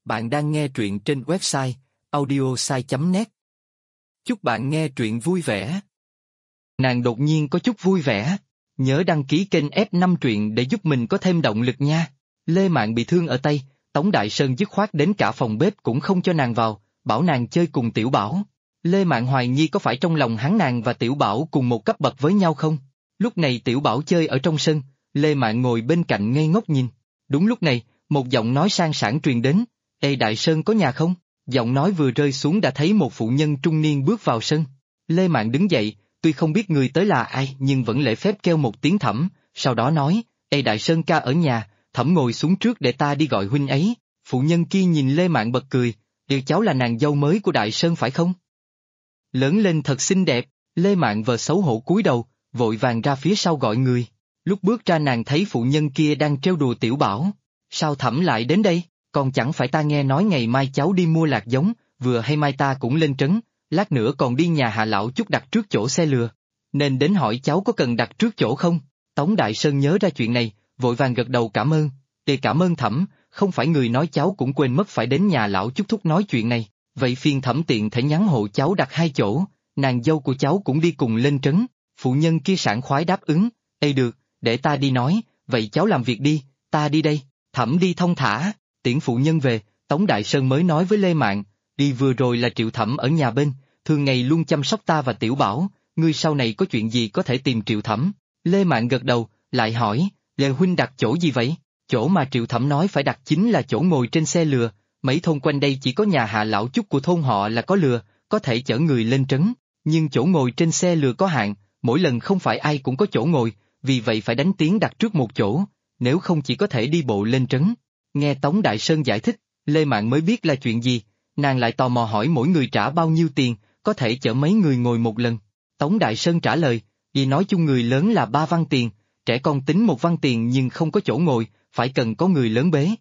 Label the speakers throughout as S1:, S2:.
S1: Bạn đang nghe truyện trên website audiosai.net. Chúc bạn nghe truyện vui vẻ. Nàng đột nhiên có chút vui vẻ. Nhớ đăng ký kênh F5 truyện để giúp mình có thêm động lực nha. Lê Mạn bị thương ở tay, Tống Đại Sơn dứt khoát đến cả phòng bếp cũng không cho nàng vào, bảo nàng chơi cùng Tiểu Bảo. Lê Mạn hoài nghi có phải trong lòng hắn nàng và Tiểu Bảo cùng một cấp bậc với nhau không? Lúc này Tiểu Bảo chơi ở trong sân, Lê Mạn ngồi bên cạnh ngây ngốc nhìn. Đúng lúc này, một giọng nói sang sảng truyền đến. Ê Đại Sơn có nhà không? Giọng nói vừa rơi xuống đã thấy một phụ nhân trung niên bước vào sân. Lê Mạn đứng dậy, tuy không biết người tới là ai nhưng vẫn lễ phép kêu một tiếng Thẩm, sau đó nói, Ê Đại Sơn ca ở nhà, Thẩm ngồi xuống trước để ta đi gọi huynh ấy. Phụ nhân kia nhìn Lê Mạn bật cười, yêu cháu là nàng dâu mới của Đại Sơn phải không? Lớn lên thật xinh đẹp, Lê Mạn vờ xấu hổ cúi đầu, vội vàng ra phía sau gọi người. Lúc bước ra nàng thấy phụ nhân kia đang trêu đùa Tiểu Bảo. Sao Thẩm lại đến đây? Còn chẳng phải ta nghe nói ngày mai cháu đi mua lạc giống, vừa hay mai ta cũng lên trấn, lát nữa còn đi nhà Hạ Lão chút đặt trước chỗ xe lừa. Nên đến hỏi cháu có cần đặt trước chỗ không? Tống Đại Sơn nhớ ra chuyện này, vội vàng gật đầu cảm ơn. Cảm ơn Thẩm, không phải người nói cháu cũng quên mất phải đến nhà Lão chút thúc nói chuyện này, vậy phiền Thẩm tiện thể nhắn hộ cháu đặt 2 chỗ, nàng dâu của cháu cũng đi cùng lên trấn. Phụ nhân kia sảng khoái đáp ứng, được, để ta đi nói, vậy cháu làm việc đi, ta đi đây. Thẩm đi thông thả. Tiễn phụ nhân về, Tống Đại Sơn mới nói với Lê Mạn, đi vừa rồi là Triệu Thẩm ở nhà bên, thường ngày luôn chăm sóc ta và Tiểu Bảo, ngươi sau này có chuyện gì có thể tìm Triệu Thẩm. Lê Mạn gật đầu, lại hỏi, Lê huynh đặt chỗ gì vậy? Chỗ mà Triệu Thẩm nói phải đặt chính là chỗ ngồi trên xe lừa, mấy thôn quanh đây chỉ có nhà Hạ Lão chút của thôn họ là có lừa, có thể chở người lên trấn, nhưng chỗ ngồi trên xe lừa có hạn, mỗi lần không phải ai cũng có chỗ ngồi, vì vậy phải đánh tiếng đặt trước một chỗ, nếu không chỉ có thể đi bộ lên trấn. Nghe Tống Đại Sơn giải thích, Lê Mạn mới biết là chuyện gì, nàng lại tò mò hỏi mỗi người trả bao nhiêu tiền, có thể chở mấy người ngồi một lần. Tống Đại Sơn trả lời, vì nói chung người lớn là 3 văn tiền, trẻ con tính 1 văn tiền nhưng không có chỗ ngồi, phải cần có người lớn bế.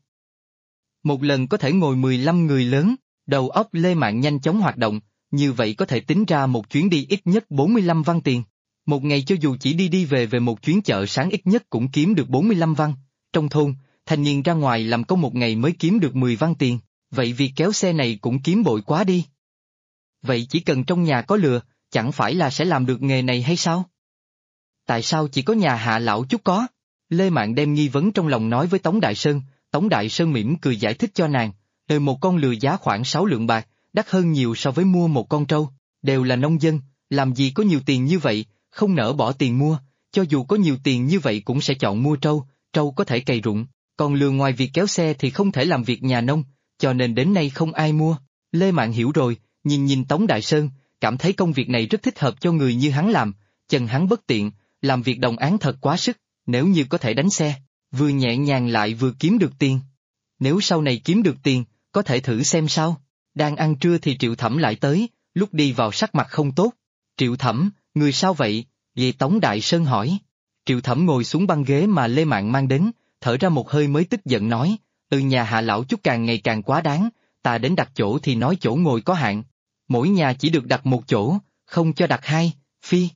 S1: Một lần có thể ngồi 15 người lớn, đầu óc Lê Mạn nhanh chóng hoạt động, như vậy có thể tính ra một chuyến đi ít nhất 45 văn tiền. Một ngày cho dù chỉ đi về một chuyến chợ sáng ít nhất cũng kiếm được 45 văn. Trong thôn, thanh niên ra ngoài làm công một ngày mới kiếm được 10 văn tiền, vậy việc kéo xe này cũng kiếm bội quá đi. Vậy chỉ cần trong nhà có lừa, chẳng phải là sẽ làm được nghề này hay sao? Tại sao chỉ có nhà Hạ Lão chút có? Lê Mạn đem nghi vấn trong lòng nói với Tống Đại Sơn, Tống Đại Sơn mỉm cười giải thích cho nàng, một con lừa giá khoảng 6 lượng bạc, đắt hơn nhiều so với mua một con trâu, đều là nông dân, làm gì có nhiều tiền như vậy, không nỡ bỏ tiền mua, cho dù có nhiều tiền như vậy cũng sẽ chọn mua trâu, trâu có thể cày ruộng. Còn lừa ngoài việc kéo xe thì không thể làm việc nhà nông, cho nên đến nay không ai mua. Lê Mạn hiểu rồi, nhìn Tống Đại Sơn, cảm thấy công việc này rất thích hợp cho người như hắn làm, chân hắn bất tiện, làm việc đồng áng thật quá sức, nếu như có thể đánh xe, vừa nhẹ nhàng lại vừa kiếm được tiền. Nếu sau này kiếm được tiền, có thể thử xem sao. Đang ăn trưa thì Triệu Thẩm lại tới, lúc đi vào sắc mặt không tốt. Triệu Thẩm, người sao vậy? Vậy Tống Đại Sơn hỏi. Triệu Thẩm ngồi xuống băng ghế mà Lê Mạn mang đến, thở ra một hơi mới tức giận nói, nhà Hạ Lão chút càng ngày càng quá đáng, ta đến đặt chỗ thì nói chỗ ngồi có hạn. Mỗi nhà chỉ được đặt 1 chỗ, không cho đặt 2, phi.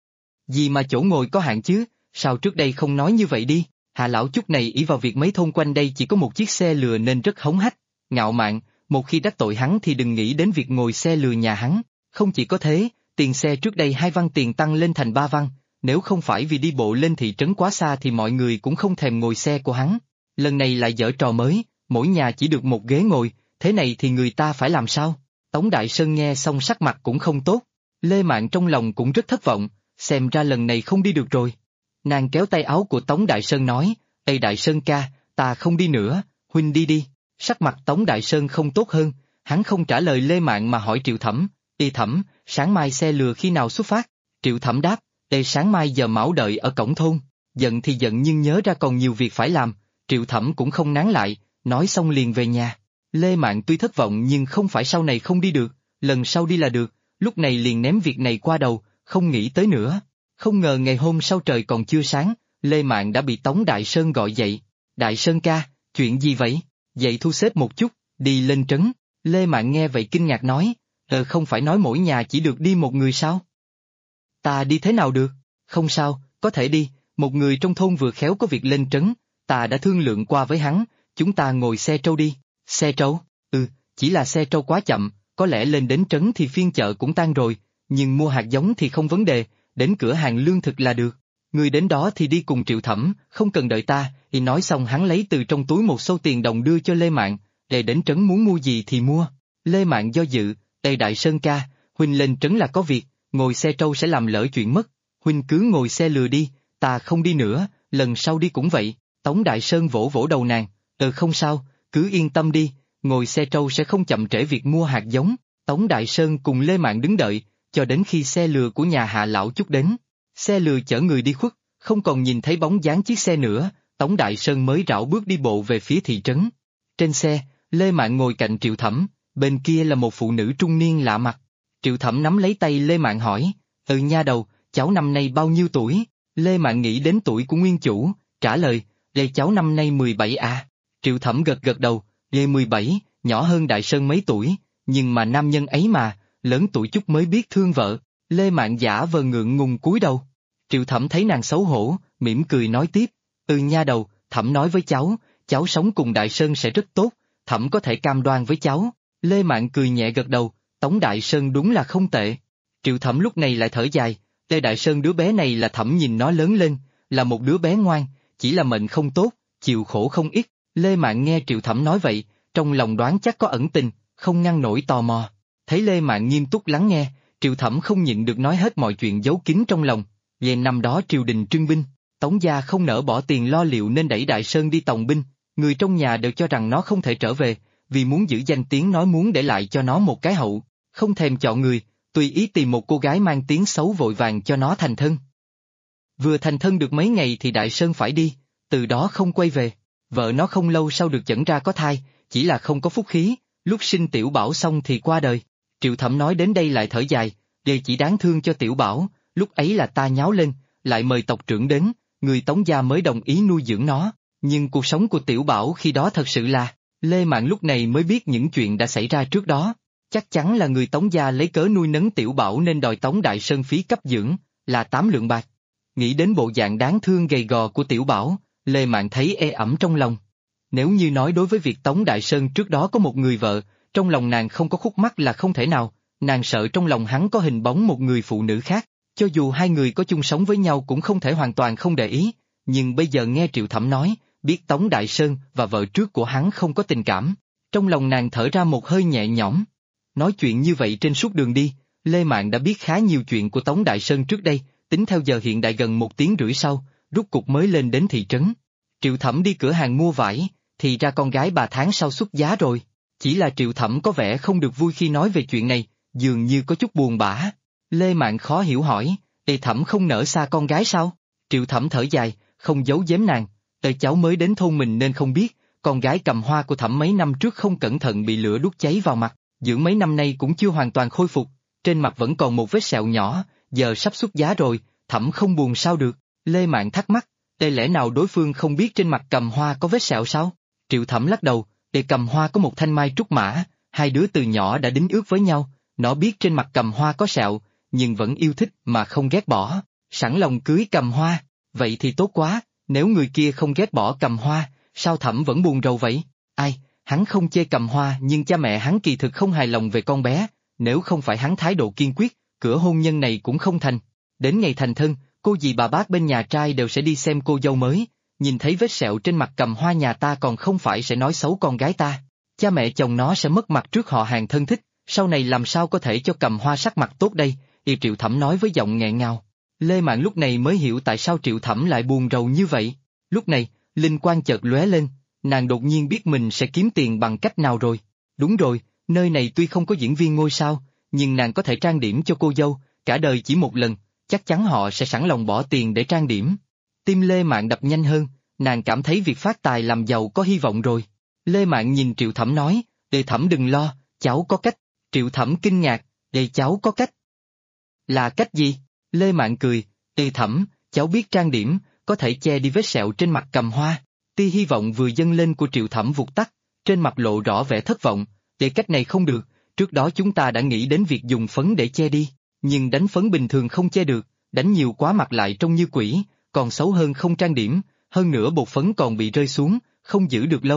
S1: Gì mà chỗ ngồi có hạn chứ, sao trước đây không nói như vậy đi, Hạ Lão chút này ỷ vào việc mấy thôn quanh đây chỉ có một chiếc xe lừa nên rất hống hách, ngạo mạn, một khi đắc tội hắn thì đừng nghĩ đến việc ngồi xe lừa nhà hắn, không chỉ có thế, tiền xe trước đây 2 văn tiền tăng lên thành 3 văn. Nếu không phải vì đi bộ lên thị trấn quá xa thì mọi người cũng không thèm ngồi xe của hắn. Lần này lại giở trò mới, mỗi nhà chỉ được 1 ghế ngồi, thế này thì người ta phải làm sao? Tống Đại Sơn nghe xong sắc mặt cũng không tốt. Lê Mạn trong lòng cũng rất thất vọng, xem ra lần này không đi được rồi. Nàng kéo tay áo của Tống Đại Sơn nói, Ê Đại Sơn ca, ta không đi nữa, huynh đi đi. Sắc mặt Tống Đại Sơn không tốt hơn, hắn không trả lời Lê Mạn mà hỏi Triệu Thẩm, Thẩm, sáng mai xe lừa khi nào xuất phát? Triệu Thẩm đáp, sáng mai giờ mão đợi ở cổng thôn. Giận thì giận nhưng nhớ ra còn nhiều việc phải làm, Triệu Thẩm cũng không nán lại, nói xong liền về nhà. Lê Mạn tuy thất vọng nhưng không phải sau này không đi được, lần sau đi là được, lúc này liền ném việc này qua đầu, không nghĩ tới nữa. Không ngờ ngày hôm sau trời còn chưa sáng, Lê Mạn đã bị Tống Đại Sơn gọi dậy. Đại Sơn ca, chuyện gì vậy? Dậy thu xếp một chút, đi lên trấn. Lê Mạn nghe vậy kinh ngạc nói, không phải nói mỗi nhà chỉ được đi 1 người sao? Ta đi thế nào được? Không sao, có thể đi, một người trong thôn vừa khéo có việc lên trấn, ta đã thương lượng qua với hắn, chúng ta ngồi xe trâu đi. Xe trâu? Chỉ là xe trâu quá chậm, có lẽ lên đến trấn thì phiên chợ cũng tan rồi, nhưng mua hạt giống thì không vấn đề, đến cửa hàng lương thực là được. Người đến đó thì đi cùng Triệu Thẩm, không cần đợi ta. Y nói xong hắn lấy từ trong túi một xâu tiền đồng đưa cho Lê Mạn, để đến trấn muốn mua gì thì mua. Lê Mạn do dự, Đại Sơn ca, huynh lên trấn là có việc, ngồi xe trâu sẽ làm lỡ chuyện mất, huynh cứ ngồi xe lừa đi, ta không đi nữa, lần sau đi cũng vậy. Tống Đại Sơn vỗ vỗ đầu nàng, không sao, cứ yên tâm đi, ngồi xe trâu sẽ không chậm trễ việc mua hạt giống. Tống Đại Sơn cùng Lê Mạn đứng đợi, cho đến khi xe lừa của nhà Hạ Lão Chúc đến. Xe lừa chở người đi khuất, không còn nhìn thấy bóng dáng chiếc xe nữa, Tống Đại Sơn mới rảo bước đi bộ về phía thị trấn. Trên xe, Lê Mạn ngồi cạnh Triệu Thẩm, bên kia là một phụ nữ trung niên lạ mặt. Triệu Thẩm nắm lấy tay Lê Mạn hỏi, nha đầu, cháu năm nay bao nhiêu tuổi? Lê Mạn nghĩ đến tuổi của nguyên chủ, trả lời, cháu năm nay 17 à. Triệu Thẩm gật gật đầu, 17, nhỏ hơn Đại Sơn mấy tuổi, nhưng mà nam nhân ấy mà, lớn tuổi chút mới biết thương vợ. Lê Mạn giả vờ ngượng ngùng cúi đầu. Triệu Thẩm thấy nàng xấu hổ, mỉm cười nói tiếp, nha đầu, Thẩm nói với cháu sống cùng Đại Sơn sẽ rất tốt, Thẩm có thể cam đoan với cháu. Lê Mạn cười nhẹ gật đầu, Tống Đại Sơn đúng là không tệ. Triệu Thẩm lúc này lại thở dài, Lê Đại Sơn đứa bé này là Thẩm nhìn nó lớn lên, là một đứa bé ngoan, chỉ là mệnh không tốt, chịu khổ không ít. Lê Mạn nghe Triệu Thẩm nói vậy, trong lòng đoán chắc có ẩn tình, không ngăn nổi tò mò. Thấy Lê Mạn nghiêm túc lắng nghe, Triệu Thẩm không nhịn được nói hết mọi chuyện giấu kín trong lòng. Về năm đó triều đình trưng binh, Tống gia không nỡ bỏ tiền lo liệu nên đẩy Đại Sơn đi tòng binh, người trong nhà đều cho rằng nó không thể trở về, vì muốn giữ danh tiếng nói muốn để lại cho nó một cái hậu, không thèm chọn người, tùy ý tìm một cô gái mang tiếng xấu vội vàng cho nó thành thân. Vừa thành thân được mấy ngày thì Đại Sơn phải đi, từ đó không quay về. Vợ nó không lâu sau được chẩn ra có thai, chỉ là không có phúc khí, lúc sinh Tiểu Bảo xong thì qua đời. Triệu Thẩm nói đến đây lại thở dài, đề chỉ đáng thương cho Tiểu Bảo, lúc ấy là ta nháo lên, lại mời tộc trưởng đến, người Tống gia mới đồng ý nuôi dưỡng nó, nhưng cuộc sống của Tiểu Bảo khi đó thật sự là, Lê Mạn lúc này mới biết những chuyện đã xảy ra trước đó. Chắc chắn là người Tống gia lấy cớ nuôi nấng Tiểu Bảo nên đòi Tống Đại Sơn phí cấp dưỡng, là 8 lượng bạc. Nghĩ đến bộ dạng đáng thương gầy gò của Tiểu Bảo, Lê Mạn thấy ê ẩm trong lòng. Nếu như nói đối với việc Tống Đại Sơn trước đó có một người vợ, trong lòng nàng không có khúc mắc là không thể nào, nàng sợ trong lòng hắn có hình bóng một người phụ nữ khác, cho dù hai người có chung sống với nhau cũng không thể hoàn toàn không để ý, nhưng bây giờ nghe Triệu Thẩm nói, biết Tống Đại Sơn và vợ trước của hắn không có tình cảm, trong lòng nàng thở ra một hơi nhẹ nhõm. Nói chuyện như vậy trên suốt đường đi, Lê Mạn đã biết khá nhiều chuyện của Tống Đại Sơn trước đây, tính theo giờ hiện đại gần 1 tiếng rưỡi sau, rút cục mới lên đến thị trấn. Triệu Thẩm đi cửa hàng mua vải, thì ra con gái bà tháng sau xuất giá rồi. Chỉ là Triệu Thẩm có vẻ không được vui khi nói về chuyện này, dường như có chút buồn bã. Lê Mạn khó hiểu hỏi, Thẩm không nỡ xa con gái sao? Triệu Thẩm thở dài, không giấu giếm nàng, cháu mới đến thôn mình nên không biết, con gái Cầm Hoa của Thẩm mấy năm trước không cẩn thận bị lửa đốt cháy vào mặt, dưỡng mấy năm nay cũng chưa hoàn toàn khôi phục, trên mặt vẫn còn một vết sẹo nhỏ, giờ sắp xuất giá rồi, Thẩm không buồn sao được. Lê Mạn thắc mắc, lẽ nào đối phương không biết trên mặt Cầm Hoa có vết sẹo sao? Triệu Thẩm lắc đầu, Cầm Hoa có một thanh mai trúc mã, hai đứa từ nhỏ đã đính ước với nhau, nó biết trên mặt Cầm Hoa có sẹo, nhưng vẫn yêu thích mà không ghét bỏ, sẵn lòng cưới Cầm Hoa, vậy thì tốt quá, nếu người kia không ghét bỏ Cầm Hoa, sao Thẩm vẫn buồn rầu vậy? Ai, hắn không chê Cầm Hoa nhưng cha mẹ hắn kỳ thực không hài lòng về con bé, nếu không phải hắn thái độ kiên quyết, cửa hôn nhân này cũng không thành. Đến ngày thành thân, cô dì bà bác bên nhà trai đều sẽ đi xem cô dâu mới, nhìn thấy vết sẹo trên mặt Cầm Hoa nhà ta còn không phải sẽ nói xấu con gái ta, cha mẹ chồng nó sẽ mất mặt trước họ hàng thân thích, sau này làm sao có thể cho Cầm Hoa sắc mặt tốt đây, Triệu Thẩm nói với giọng nghẹn ngào. Lê Mạn lúc này mới hiểu tại sao Triệu Thẩm lại buồn rầu như vậy. Lúc này, linh quang chợt lóe lên, nàng đột nhiên biết mình sẽ kiếm tiền bằng cách nào rồi. Đúng rồi, nơi này tuy không có diễn viên ngôi sao, nhưng nàng có thể trang điểm cho cô dâu, cả đời chỉ một lần, chắc chắn họ sẽ sẵn lòng bỏ tiền để trang điểm. Tim Lê Mạn đập nhanh hơn, nàng cảm thấy việc phát tài làm giàu có hy vọng rồi. Lê Mạn nhìn Triệu Thẩm nói, Thẩm đừng lo, cháu có cách. Triệu Thẩm kinh ngạc, cháu có cách. Là cách gì? Lê Mạn cười, Thẩm, cháu biết trang điểm, có thể che đi vết sẹo trên mặt Cầm Hoa. Tia hy vọng vừa dâng lên của Triệu Thẩm vụt tắt, trên mặt lộ rõ vẻ thất vọng, cách này không được, trước đó chúng ta đã nghĩ đến việc dùng phấn để che đi, nhưng đánh phấn bình thường không che được, đánh nhiều quá mặt lại trông như quỷ, còn xấu hơn không trang điểm, hơn nữa bột phấn còn bị rơi xuống, không giữ được lâu.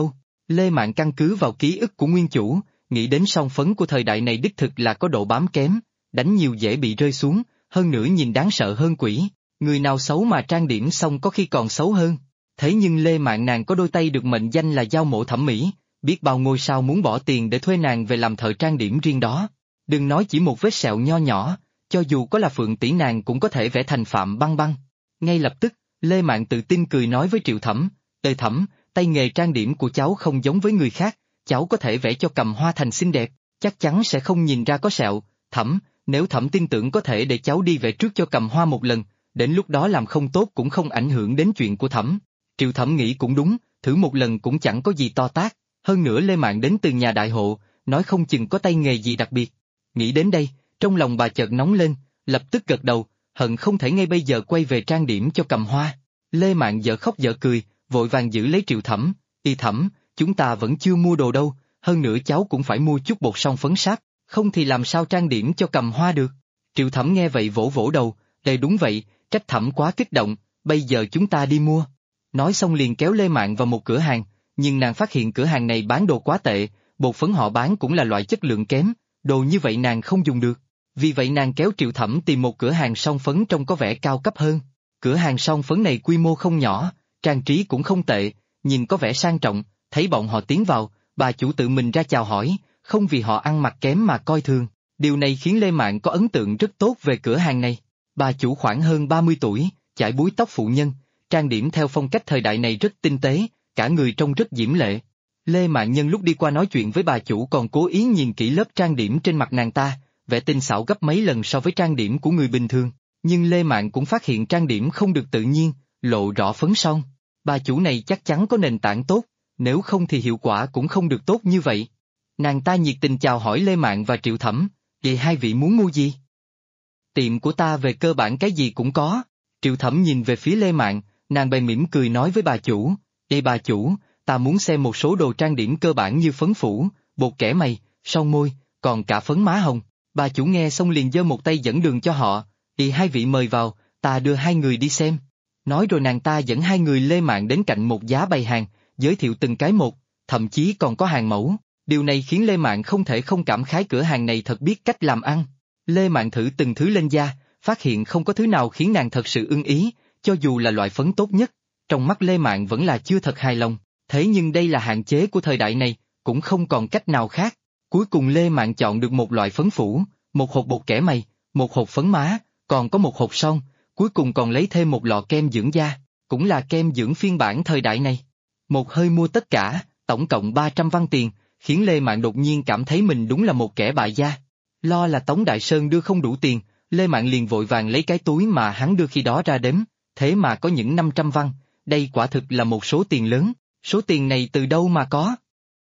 S1: Lê Mạn căn cứ vào ký ức của nguyên chủ, nghĩ đến son phấn của thời đại này đích thực là có độ bám kém, đánh nhiều dễ bị rơi xuống, hơn nữa nhìn đáng sợ hơn quỷ, người nào xấu mà trang điểm xong có khi còn xấu hơn. Thế nhưng Lê Mạn nàng có đôi tay được mệnh danh là dao mổ thẩm mỹ, biết bao ngôi sao muốn bỏ tiền để thuê nàng về làm thợ trang điểm riêng đó. Đừng nói chỉ một vết sẹo nho nhỏ, cho dù có là Phượng tỷ nàng cũng có thể vẽ thành Phạm Băng Băng. Ngay lập tức, Lê Mạn tự tin cười nói với Triệu Thẩm, "Ê Thẩm, tay nghề trang điểm của cháu không giống với người khác, cháu có thể vẽ cho Cầm Hoa thành xinh đẹp, chắc chắn sẽ không nhìn ra có sẹo. Thẩm, nếu Thẩm tin tưởng có thể để cháu đi vẽ trước cho Cầm Hoa một lần, đến lúc đó làm không tốt cũng không ảnh hưởng đến chuyện của Thẩm." Triệu Thẩm nghĩ cũng đúng, thử một lần cũng chẳng có gì to tát, hơn nữa Lê Mạn đến từ nhà đại hộ, nói không chừng có tay nghề gì đặc biệt. Nghĩ đến đây, trong lòng bà chợt nóng lên, lập tức gật đầu, hận không thể ngay bây giờ quay về trang điểm cho Cầm Hoa. Lê Mạn dở khóc dở cười, vội vàng giữ lấy Triệu Thẩm, "Y Thẩm, chúng ta vẫn chưa mua đồ đâu, hơn nữa cháu cũng phải mua chút bột son phấn sáp, không thì làm sao trang điểm cho Cầm Hoa được." Triệu Thẩm nghe vậy vỗ vỗ đầu, "Đây đúng vậy, trách Thẩm quá kích động, bây giờ chúng ta đi mua." Nói xong liền kéo Lê Mạn vào một cửa hàng, nhưng nàng phát hiện cửa hàng này bán đồ quá tệ, bột phấn họ bán cũng là loại chất lượng kém, đồ như vậy nàng không dùng được. Vì vậy nàng kéo Triệu Thẩm tìm một cửa hàng son phấn trông có vẻ cao cấp hơn. Cửa hàng son phấn này quy mô không nhỏ, trang trí cũng không tệ, nhìn có vẻ sang trọng, thấy bọn họ tiến vào, bà chủ tự mình ra chào hỏi, không vì họ ăn mặc kém mà coi thường. Điều này khiến Lê Mạn có ấn tượng rất tốt về cửa hàng này. Bà chủ khoảng hơn 30 tuổi, chải búi tóc phụ nhân, trang điểm theo phong cách thời đại này rất tinh tế, cả người trông rất diễm lệ. Lê Mạn nhân lúc đi qua nói chuyện với bà chủ còn cố ý nhìn kỹ lớp trang điểm trên mặt nàng ta, vẻ tinh xảo gấp mấy lần so với trang điểm của người bình thường, nhưng Lê Mạn cũng phát hiện trang điểm không được tự nhiên, lộ rõ phấn son. Bà chủ này chắc chắn có nền tảng tốt, nếu không thì hiệu quả cũng không được tốt như vậy. Nàng ta nhiệt tình chào hỏi Lê Mạn và Triệu Thẩm, "Vậy hai vị muốn mua gì?" "Tiệm của ta về cơ bản cái gì cũng có." Triệu Thẩm nhìn về phía Lê Mạn, nàng bèn mỉm cười nói với bà chủ, "Ê bà chủ, ta muốn xem một số đồ trang điểm cơ bản như phấn phủ, bột kẻ mày, son môi, còn cả phấn má hồng." Bà chủ nghe xong liền giơ một tay dẫn đường cho họ, "Thì hai vị mời vào, ta đưa hai người đi xem." Nói rồi nàng ta dẫn hai người Lê Mạn đến cạnh một giá bày hàng, giới thiệu từng cái một, thậm chí còn có hàng mẫu. Điều này khiến Lê Mạn không thể không cảm khái cửa hàng này thật biết cách làm ăn. Lê Mạn thử từng thứ lên da, phát hiện không có thứ nào khiến nàng thật sự ưng ý, cho dù là loại phấn tốt nhất. Trong mắt Lê Mạn vẫn là chưa thật hài lòng, thế nhưng đây là hạn chế của thời đại này, cũng không còn cách nào khác. Cuối cùng Lê Mạn chọn được một loại phấn phủ, một hộp bột kẻ mày, một hộp phấn má, còn có một hộp son, cuối cùng còn lấy thêm một lọ kem dưỡng da, cũng là kem dưỡng phiên bản thời đại này. Một hơi mua tất cả, tổng cộng 300 văn tiền, khiến Lê Mạn đột nhiên cảm thấy mình đúng là một kẻ bại gia. Lo là Tống Đại Sơn đưa không đủ tiền, Lê Mạn liền vội vàng lấy cái túi mà hắn đưa khi đó ra đếm, thế mà có những 500 văn, đây quả thực là một số tiền lớn, số tiền này từ đâu mà có?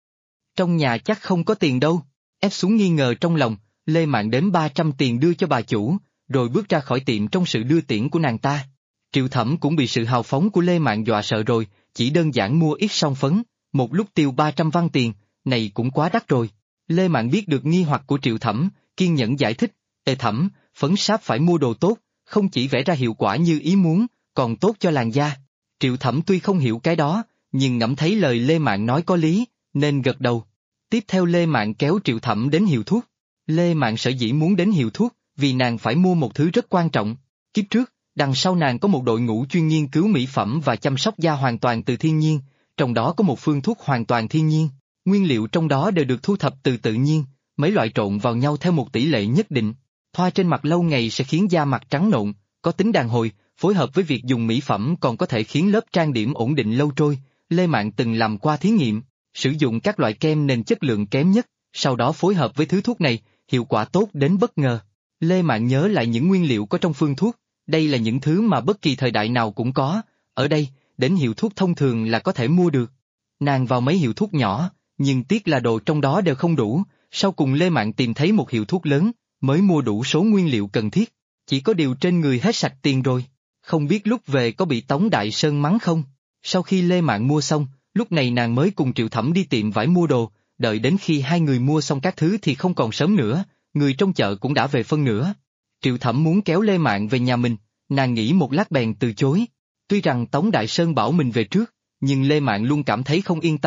S1: Trong nhà chắc không có tiền đâu. Ép xuống nghi ngờ trong lòng, Lê Mạn đếm 300 tiền đưa cho bà chủ, rồi bước ra khỏi tiệm trong sự đưa tiễn của nàng ta. Triệu Thẩm cũng bị sự hào phóng của Lê Mạn dọa sợ rồi, chỉ đơn giản mua ít son phấn, một lúc tiêu 300 văn tiền, này cũng quá đắt rồi. Lê Mạn biết được nghi hoặc của Triệu Thẩm, kiên nhẫn giải thích, "Ê Thẩm, phấn sáp phải mua đồ tốt, không chỉ vẽ ra hiệu quả như ý muốn, còn tốt cho làn da." Triệu Thẩm tuy không hiểu cái đó, nhưng ngẫm thấy lời Lê Mạn nói có lý, nên gật đầu. Tiếp theo Lê Mạn kéo Triệu Thẩm đến hiệu thuốc. Lê Mạn sở dĩ muốn đến hiệu thuốc, vì nàng phải mua một thứ rất quan trọng. Kiếp trước, đằng sau nàng có một đội ngũ chuyên nghiên cứu mỹ phẩm và chăm sóc da hoàn toàn từ thiên nhiên, trong đó có một phương thuốc hoàn toàn thiên nhiên, nguyên liệu trong đó đều được thu thập từ tự nhiên, mấy loại trộn vào nhau theo một tỷ lệ nhất định. Thoa trên mặt lâu ngày sẽ khiến da mặt trắng nộn, có tính đàn hồi, phối hợp với việc dùng mỹ phẩm còn có thể khiến lớp trang điểm ổn định lâu trôi. Lê Mạn từng làm qua thí nghiệm, sử dụng các loại kem nền chất lượng kém nhất, sau đó phối hợp với thứ thuốc này, hiệu quả tốt đến bất ngờ. Lê Mạn nhớ lại những nguyên liệu có trong phương thuốc, đây là những thứ mà bất kỳ thời đại nào cũng có, ở đây, đến hiệu thuốc thông thường là có thể mua được. Nàng vào mấy hiệu thuốc nhỏ, nhưng tiếc là đồ trong đó đều không đủ, sau cùng Lê Mạn tìm thấy một hiệu thuốc lớn, mới mua đủ số nguyên liệu cần thiết, chỉ có điều trên người hết sạch tiền rồi, không biết lúc về có bị Tống Đại Sơn mắng không. Sau khi Lê Mạn mua xong, lúc này nàng mới cùng Triệu Thẩm đi tiệm vải mua đồ, đợi đến khi hai người mua xong các thứ thì không còn sớm nữa, người trong chợ cũng đã về phân nửa. Triệu Thẩm muốn kéo Lê Mạn về nhà mình, nàng nghĩ một lát bèn từ chối. Tuy rằng Tống Đại Sơn bảo mình về trước, nhưng Lê Mạn luôn cảm thấy không yên tâm,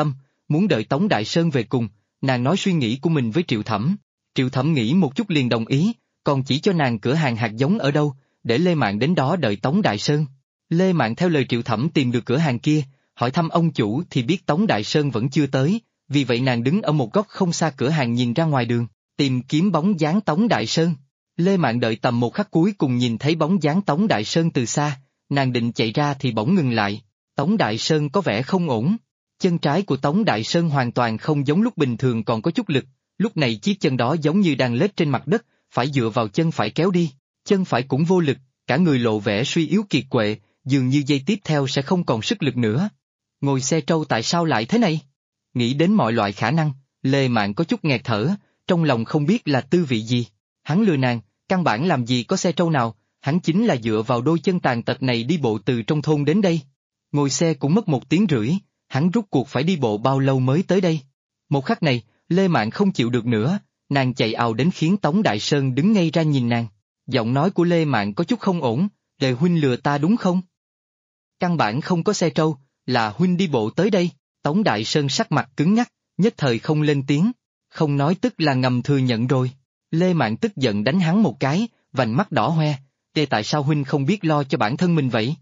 S1: muốn đợi Tống Đại Sơn về cùng, nàng nói suy nghĩ của mình với Triệu Thẩm. Triệu Thẩm nghĩ một chút liền đồng ý, còn chỉ cho nàng cửa hàng hạt giống ở đâu, để Lê Mạn đến đó đợi Tống Đại Sơn. Lê Mạn theo lời Triệu Thẩm tìm được cửa hàng kia, hỏi thăm ông chủ thì biết Tống Đại Sơn vẫn chưa tới, vì vậy nàng đứng ở một góc không xa cửa hàng nhìn ra ngoài đường, tìm kiếm bóng dáng Tống Đại Sơn. Lê Mạn đợi tầm một khắc cuối cùng nhìn thấy bóng dáng Tống Đại Sơn từ xa, nàng định chạy ra thì bỗng ngừng lại. Tống Đại Sơn có vẻ không ổn. Chân trái của Tống Đại Sơn hoàn toàn không giống lúc bình thường còn có chút lực, lúc này chiếc chân đó giống như đang lết trên mặt đất, phải dựa vào chân phải kéo đi, chân phải cũng vô lực, cả người lộ vẻ suy yếu kiệt quệ, dường như giây tiếp theo sẽ không còn sức lực nữa. Ngồi xe trâu tại sao lại thế này? Nghĩ đến mọi loại khả năng, Lê Mạn có chút nghẹt thở, trong lòng không biết là tư vị gì. Hắn lừa nàng, căn bản làm gì có xe trâu nào, hắn chính là dựa vào đôi chân tàn tật này đi bộ từ trong thôn đến đây. Ngồi xe cũng mất 1 tiếng rưỡi, hắn rút cuộc phải đi bộ bao lâu mới tới đây. Một khắc này, Lê Mạn không chịu được nữa, nàng chạy ào đến khiến Tống Đại Sơn đứng ngay ra nhìn nàng. Giọng nói của Lê Mạn có chút không ổn, "Lê huynh lừa ta đúng không? Căn bản không có xe trâu, là huynh đi bộ tới đây." Tống Đại Sơn sắc mặt cứng ngắc, nhất thời không lên tiếng, không nói tức là ngầm thừa nhận rồi. Lê Mạn tức giận đánh hắn một cái, vành mắt đỏ hoe, tại sao huynh không biết lo cho bản thân mình vậy?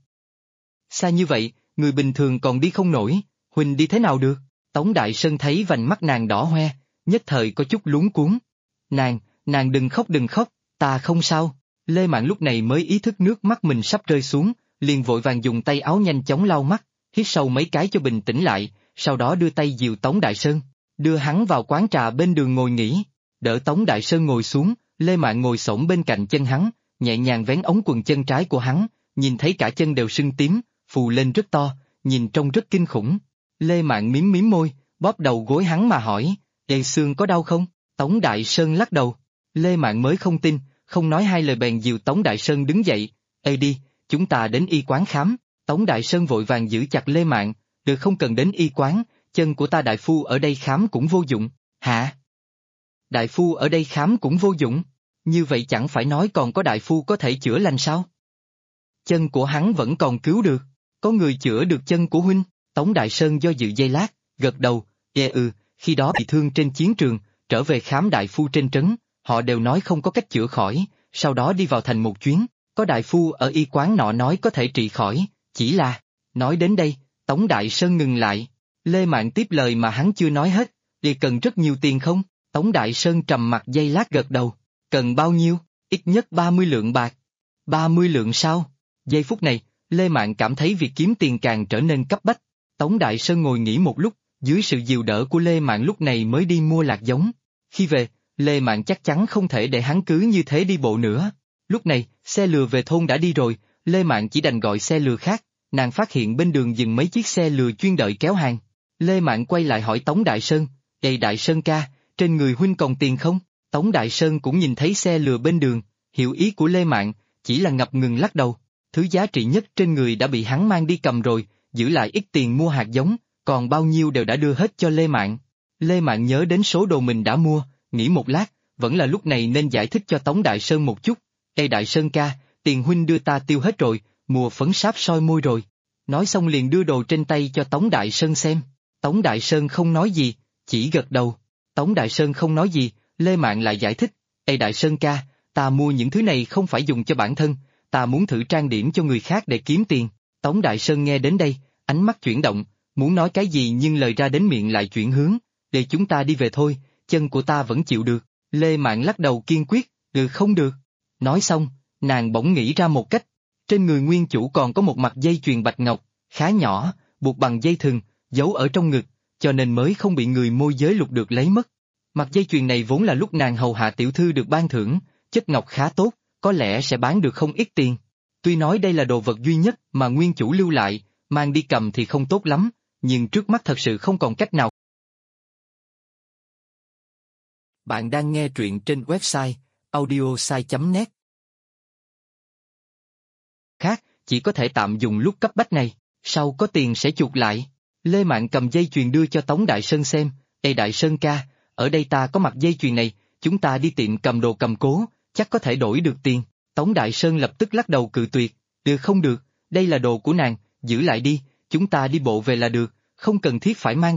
S1: Xa như vậy, người bình thường còn đi không nổi, huynh đi thế nào được? Tống Đại Sơn thấy vành mắt nàng đỏ hoe, nhất thời có chút luống cuống. Nàng đừng khóc, ta không sao." Lê Mạn lúc này mới ý thức nước mắt mình sắp rơi xuống, liền vội vàng dùng tay áo nhanh chóng lau mắt, hít sâu mấy cái cho bình tĩnh lại, sau đó đưa tay dìu Tống Đại Sơn, đưa hắn vào quán trà bên đường ngồi nghỉ, đỡ Tống Đại Sơn ngồi xuống, Lê Mạn ngồi xổm bên cạnh chân hắn, nhẹ nhàng vén ống quần chân trái của hắn, nhìn thấy cả chân đều sưng tím, phù lên rất to, nhìn trông rất kinh khủng. Lê Mạn mím môi, bóp đầu gối hắn mà hỏi, xương có đau không? Tống Đại Sơn lắc đầu. Lê Mạn mới không tin, không nói hai lời bèn dìu Tống Đại Sơn đứng dậy, đi, chúng ta đến y quán khám." Tống Đại Sơn vội vàng giữ chặt Lê Mạn, "Được, không cần đến y quán, chân của ta đại phu ở đây khám cũng vô dụng." "Hả? Đại phu ở đây khám cũng vô dụng? Như vậy chẳng phải nói còn có đại phu có thể chữa lành sao? Chân của hắn vẫn còn cứu được, có người chữa được chân của huynh?" Tống Đại Sơn do dự giây lát, gật đầu, khi đó bị thương trên chiến trường, trở về khám đại phu trên trấn, họ đều nói không có cách chữa khỏi, sau đó đi vào thành một chuyến, có đại phu ở y quán nọ nói có thể trị khỏi, chỉ là... Nói đến đây, Tống Đại Sơn ngừng lại. Lê Mạn tiếp lời mà hắn chưa nói hết, cần rất nhiều tiền không? Tống Đại Sơn trầm mặt giây lát gật đầu, cần bao nhiêu? Ít nhất 30 lượng bạc. 30 lượng sao? Giây phút này, Lê Mạn cảm thấy việc kiếm tiền càng trở nên cấp bách. Tống Đại Sơn ngồi nghỉ một lúc, dưới sự dìu đỡ của Lê Mạn lúc này mới đi mua lạc giống. Khi về, Lê Mạn chắc chắn không thể để hắn cứ như thế đi bộ nữa. Lúc này, xe lừa về thôn đã đi rồi, Lê Mạn chỉ đành gọi xe lừa khác, nàng phát hiện bên đường dừng mấy chiếc xe lừa chuyên đợi kéo hàng. Lê Mạn quay lại hỏi Tống Đại Sơn, Đại Sơn ca, trên người huynh còn tiền không? Tống Đại Sơn cũng nhìn thấy xe lừa bên đường, hiểu ý của Lê Mạn, chỉ là ngập ngừng lắc đầu, thứ giá trị nhất trên người đã bị hắn mang đi cầm rồi, giữ lại ít tiền mua hạt giống, còn bao nhiêu đều đã đưa hết cho Lê Mạn. Lê Mạn nhớ đến số đồ mình đã mua, nghĩ một lát, vẫn là lúc này nên giải thích cho Tống Đại Sơn một chút. Đại Sơn ca, tiền huynh đưa ta tiêu hết rồi, mua phấn sáp soi môi rồi. Nói xong liền đưa đồ trên tay cho Tống Đại Sơn xem. Tống Đại Sơn không nói gì, chỉ gật đầu. Tống Đại Sơn không nói gì, Lê Mạn lại giải thích. Đại Sơn ca, ta mua những thứ này không phải dùng cho bản thân, ta muốn thử trang điểm cho người khác để kiếm tiền. Tống Đại Sơn nghe đến đây, ánh mắt chuyển động, muốn nói cái gì nhưng lời ra đến miệng lại chuyển hướng. Để chúng ta đi về thôi, chân của ta vẫn chịu được. Lê Mạn lắc đầu kiên quyết, không được. Nói xong, nàng bỗng nghĩ ra một cách. Trên người nguyên chủ còn có một mặt dây chuyền bạch ngọc, khá nhỏ, buộc bằng dây thừng, giấu ở trong ngực, cho nên mới không bị người môi giới lục được lấy mất. Mặt dây chuyền này vốn là lúc nàng hầu hạ tiểu thư được ban thưởng, chất ngọc khá tốt, có lẽ sẽ bán được không ít tiền. Tuy nói đây là đồ vật duy nhất mà nguyên chủ lưu lại, mang đi cầm thì không tốt lắm, nhưng trước mắt thật sự không còn cách nào. Bạn đang nghe truyện trên website audiosai.net. Khác, chỉ có thể tạm dùng lúc cấp bách này, sau có tiền sẽ chuộc lại. Lê Mạn cầm dây chuyền đưa cho Tống Đại Sơn xem, Đại Sơn ca, ở đây ta có mặt dây chuyền này, chúng ta đi tiệm cầm đồ cầm cố, chắc có thể đổi được tiền. Tống Đại Sơn lập tức lắc đầu cự tuyệt, không được, đây là đồ của nàng, giữ lại đi, chúng ta đi bộ về là được, không cần thiết phải mang cầm.